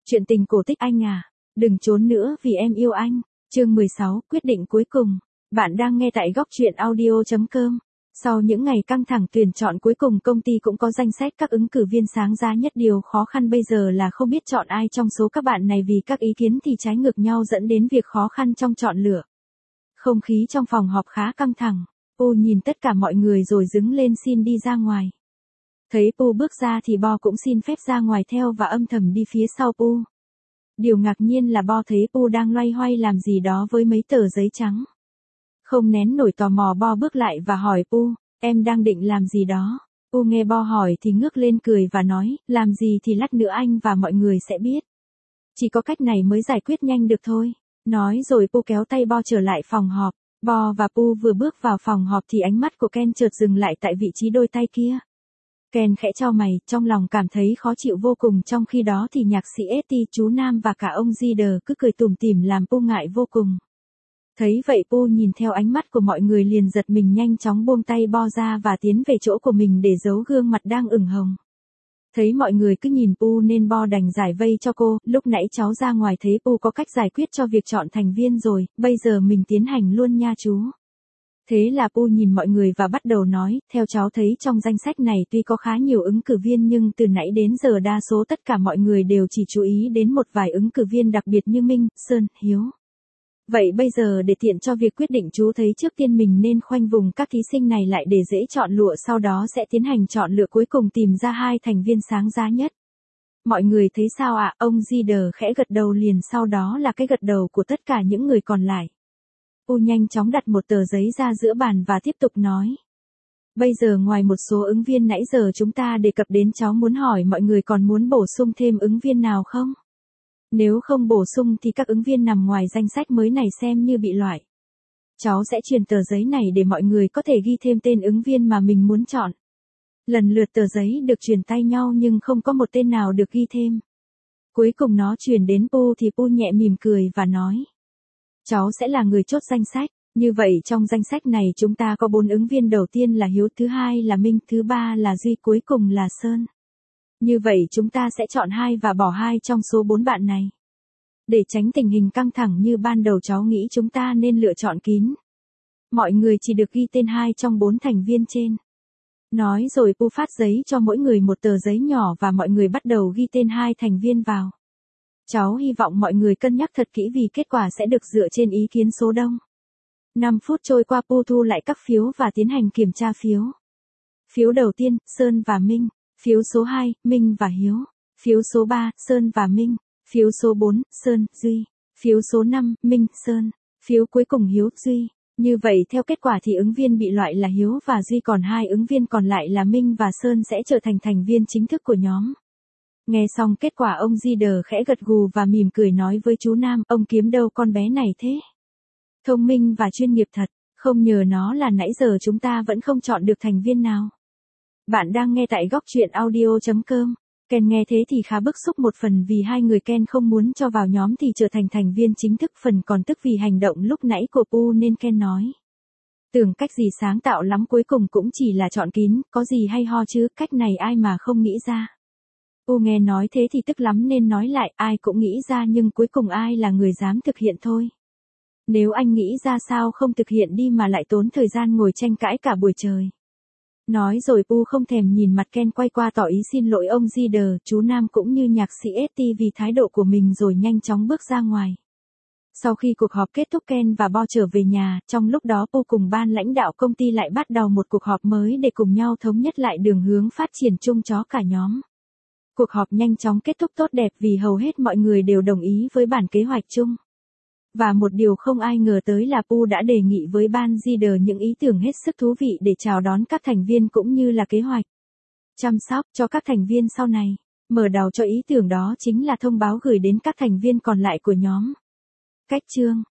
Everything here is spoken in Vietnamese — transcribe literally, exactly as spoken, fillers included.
Chuyện tình cổ tích anh à, đừng trốn nữa vì em yêu anh. Chương mười sáu, quyết định cuối cùng. Bạn đang nghe tại góc truyện audio chấm com. Sau những ngày căng thẳng tuyển chọn, cuối cùng công ty cũng có danh sách các ứng cử viên sáng giá nhất. Điều khó khăn bây giờ là không biết chọn ai trong số các bạn này, vì các ý kiến thì trái ngược nhau dẫn đến việc khó khăn trong chọn lựa. Không khí trong phòng họp khá căng thẳng. Pu nhìn tất cả mọi người rồi đứng lên xin đi ra ngoài. Thấy Pu bước ra thì Bo cũng xin phép ra ngoài theo và âm thầm đi phía sau Pu. Điều ngạc nhiên là Bo thấy Pu đang loay hoay làm gì đó với mấy tờ giấy trắng. Không nén nổi tò mò, Bo bước lại và hỏi Pu, em đang định làm gì đó? Pu nghe Bo hỏi thì ngước lên cười và nói, làm gì thì lát nữa anh và mọi người sẽ biết. Chỉ có cách này mới giải quyết nhanh được thôi. Nói rồi Pu kéo tay Bo trở lại phòng họp. Bo và Pu vừa bước vào phòng họp thì ánh mắt của Ken chợt dừng lại tại vị trí đôi tay kia. Ken khẽ chau mày, trong lòng cảm thấy khó chịu vô cùng. Trong khi đó thì nhạc sĩ ét tê, chú Nam và cả ông Zider cứ cười tủm tỉm làm Pu ngại vô cùng. Thấy vậy Pu nhìn theo ánh mắt của mọi người liền giật mình, nhanh chóng buông tay Bo ra và tiến về chỗ của mình để giấu gương mặt đang ửng hồng. Thấy mọi người cứ nhìn Pu nên Bo đành giải vây cho cô, lúc nãy cháu ra ngoài thấy Pu có cách giải quyết cho việc chọn thành viên rồi, bây giờ mình tiến hành luôn nha chú. Thế là Pu nhìn mọi người và bắt đầu nói, theo cháu thấy trong danh sách này tuy có khá nhiều ứng cử viên nhưng từ nãy đến giờ đa số tất cả mọi người đều chỉ chú ý đến một vài ứng cử viên đặc biệt như Minh, Sơn, Hiếu. Vậy bây giờ để tiện cho việc quyết định, chú thấy trước tiên mình nên khoanh vùng các thí sinh này lại để dễ chọn lựa, sau đó sẽ tiến hành chọn lựa cuối cùng tìm ra hai thành viên sáng giá nhất. Mọi người thấy sao ạ? À? Ông Zider khẽ gật đầu, liền sau đó là cái gật đầu của tất cả những người còn lại. Pu nhanh chóng đặt một tờ giấy ra giữa bàn và tiếp tục nói. Bây giờ ngoài một số ứng viên nãy giờ chúng ta đề cập đến, cháu muốn hỏi mọi người còn muốn bổ sung thêm ứng viên nào không? Nếu không bổ sung thì các ứng viên nằm ngoài danh sách mới này xem như bị loại. Cháu sẽ truyền tờ giấy này để mọi người có thể ghi thêm tên ứng viên mà mình muốn chọn. Lần lượt tờ giấy được truyền tay nhau nhưng không có một tên nào được ghi thêm. Cuối cùng nó truyền đến Pu thì Pu nhẹ mỉm cười và nói. Cháu sẽ là người chốt danh sách. Như vậy trong danh sách này chúng ta có bốn ứng viên, đầu tiên là Hiếu, thứ hai là Minh, thứ ba là Duy, cuối cùng là Sơn. Như vậy chúng ta sẽ chọn hai và bỏ hai trong số bốn bạn này. Để tránh tình hình căng thẳng như ban đầu, cháu nghĩ chúng ta nên lựa chọn kín. Mọi người chỉ được ghi tên hai trong bốn thành viên trên. Nói rồi Pu phát giấy cho mỗi người một tờ giấy nhỏ và mọi người bắt đầu ghi tên hai thành viên vào. Cháu hy vọng mọi người cân nhắc thật kỹ vì kết quả sẽ được dựa trên ý kiến số đông. năm phút trôi qua, Pu thu lại các phiếu và tiến hành kiểm tra phiếu. Phiếu đầu tiên, Sơn và Minh. Phiếu số hai, Minh và Hiếu. Phiếu số ba, Sơn và Minh. Phiếu số bốn, Sơn, Duy. Phiếu số năm, Minh, Sơn. Phiếu cuối cùng Hiếu, Duy. Như vậy theo kết quả thì ứng viên bị loại là Hiếu và Duy, còn hai ứng viên còn lại là Minh và Sơn sẽ trở thành thành viên chính thức của nhóm. Nghe xong kết quả, ông Zider khẽ gật gù và mỉm cười nói với chú Nam, ông kiếm đâu con bé này thế? Thông minh và chuyên nghiệp thật, không nhờ nó là nãy giờ chúng ta vẫn không chọn được thành viên nào. Bạn đang nghe tại góc truyện audio chấm com. Ken nghe thế thì khá bức xúc, một phần vì hai người Ken không muốn cho vào nhóm thì trở thành thành viên chính thức, phần còn tức vì hành động lúc nãy của Pu nên Ken nói. Tưởng cách gì sáng tạo lắm, cuối cùng cũng chỉ là chọn kín, có gì hay ho chứ, cách này ai mà không nghĩ ra. Pu nghe nói thế thì tức lắm nên nói lại, ai cũng nghĩ ra nhưng cuối cùng ai là người dám thực hiện thôi. Nếu anh nghĩ ra sao không thực hiện đi mà lại tốn thời gian ngồi tranh cãi cả buổi trời. Nói rồi Pu không thèm nhìn mặt Ken, quay qua tỏ ý xin lỗi ông Zider, chú Nam cũng như nhạc sĩ ét tê vì thái độ của mình rồi nhanh chóng bước ra ngoài. Sau khi cuộc họp kết thúc, Ken và Bo trở về nhà, trong lúc đó Pu cùng ban lãnh đạo công ty lại bắt đầu một cuộc họp mới để cùng nhau thống nhất lại đường hướng phát triển chung cho cả nhóm. Cuộc họp nhanh chóng kết thúc tốt đẹp vì hầu hết mọi người đều đồng ý với bản kế hoạch chung. Và một điều không ai ngờ tới là Pu đã đề nghị với ban Zider những ý tưởng hết sức thú vị để chào đón các thành viên cũng như là kế hoạch chăm sóc cho các thành viên sau này. Mở đầu cho ý tưởng đó chính là thông báo gửi đến các thành viên còn lại của nhóm. Cách chương